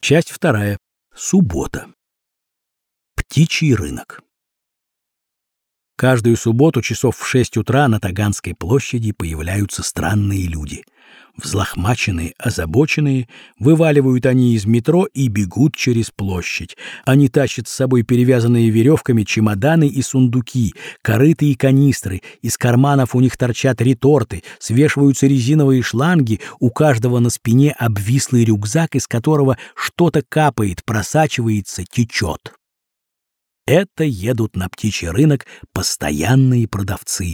Часть вторая. Суббота. Птичий рынок. Каждую субботу часов в 6 утра на Таганской площади появляются странные люди. Взлохмаченные, озабоченные, вываливают они из метро и бегут через площадь. Они тащат с собой перевязанные веревками чемоданы и сундуки, корыты и канистры. Из карманов у них торчат реторты, свешиваются резиновые шланги, у каждого на спине обвислый рюкзак, из которого что-то капает, просачивается, течет. Это едут на птичий рынок постоянные продавцы.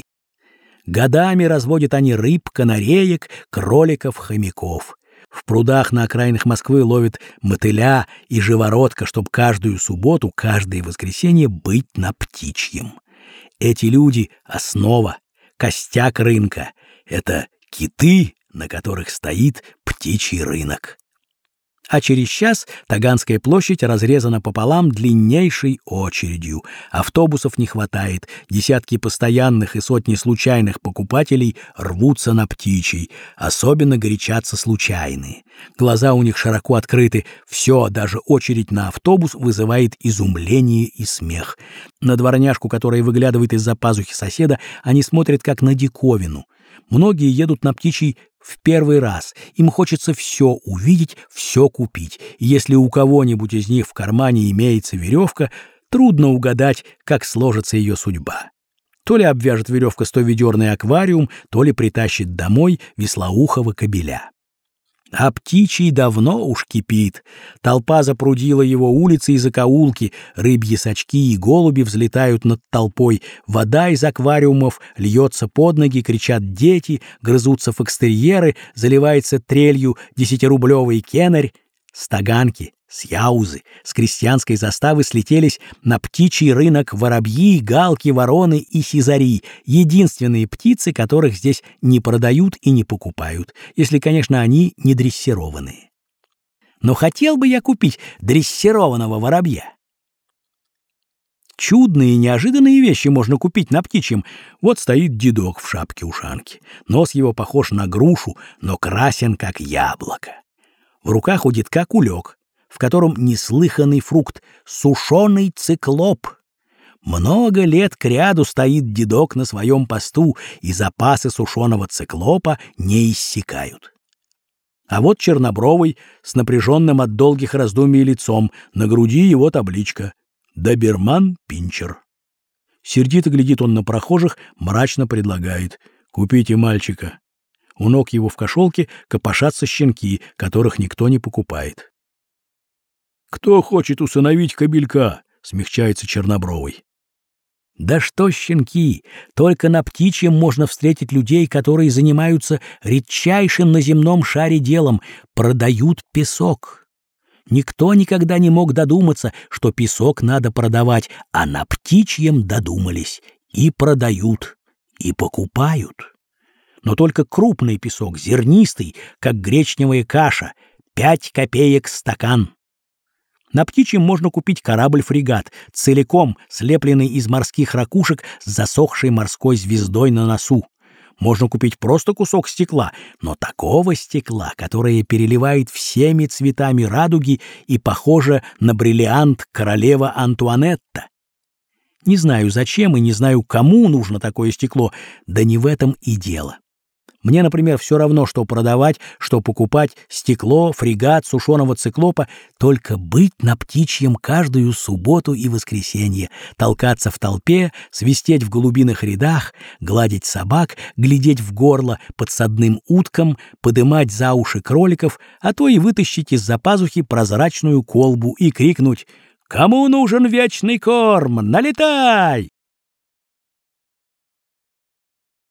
Годами разводят они рыб, канареек, кроликов, хомяков. В прудах на окраинах Москвы ловят мотыля и живородка, чтобы каждую субботу, каждое воскресенье быть на птичьем. Эти люди — основа, костяк рынка. Это киты, на которых стоит птичий рынок. А через час Таганская площадь разрезана пополам длиннейшей очередью. Автобусов не хватает, десятки постоянных и сотни случайных покупателей рвутся на птичий. Особенно горячатся случайные. Глаза у них широко открыты. Все, даже очередь на автобус вызывает изумление и смех. На дворняжку, которая выглядывает из-за пазухи соседа, они смотрят как на диковину. Многие едут на птичий в первый раз. Им хочется все увидеть, все купить. И если у кого-нибудь из них в кармане имеется веревка, трудно угадать, как сложится ее судьба. То ли обвяжет веревка 100-ведерный аквариум, то ли притащит домой веслоухого кобеля. А птичий давно уж кипит. Толпа запрудила его улицы и закоулки, рыбьи сачки и голуби взлетают над толпой, вода из аквариумов льется под ноги, кричат дети, грызутся фокстерьеры, заливается трелью 10-рублевый кенарь. С Таганки, с Яузы, с крестьянской заставы слетелись на птичий рынок воробьи, галки, вороны и сизари, единственные птицы, которых здесь не продают и не покупают, если, конечно, они не дрессированные. Но хотел бы я купить дрессированного воробья. Чудные и неожиданные вещи можно купить на птичьем. Вот стоит дедок в шапке-ушанке. Нос его похож на грушу, но красен, как яблоко. В руках у дедка кулек, в котором неслыханный фрукт — сушеный циклоп. Много лет кряду стоит дедок на своем посту, и запасы сушеного циклопа не иссякают. А вот чернобровый, с напряженным от долгих раздумий лицом, на груди его табличка «Доберман Пинчер». Сердито глядит он на прохожих, мрачно предлагает: «Купите мальчика». У ног его в кошелке копошатся щенки, которых никто не покупает. «Кто хочет усыновить кобелька?» — смягчается чернобровый. Да что щенки! Только на птичьем можно встретить людей, которые занимаются редчайшим на земном шаре делом — продают песок. Никто никогда не мог додуматься, что песок надо продавать, а на птичьем додумались. И продают, и покупают. Но только крупный песок, зернистый, как гречневая каша, 5 копеек стакан. На птичьем можно купить корабль-фрегат, целиком слепленный из морских ракушек с засохшей морской звездой на носу. Можно купить просто кусок стекла, но такого стекла, которое переливает всеми цветами радуги и похоже на бриллиант королева Антуанетта. Не знаю зачем и не знаю, кому нужно такое стекло, да не в этом и дело. Мне, например, все равно, что продавать, что покупать стекло, фрегат, сушеного циклопа, только быть на птичьем каждую субботу и воскресенье, толкаться в толпе, свистеть в голубиных рядах, гладить собак, глядеть в горло подсадным уткам, подымать за уши кроликов, а то и вытащить из-за пазухи прозрачную колбу и крикнуть: «Кому нужен вечный корм? Налетай!»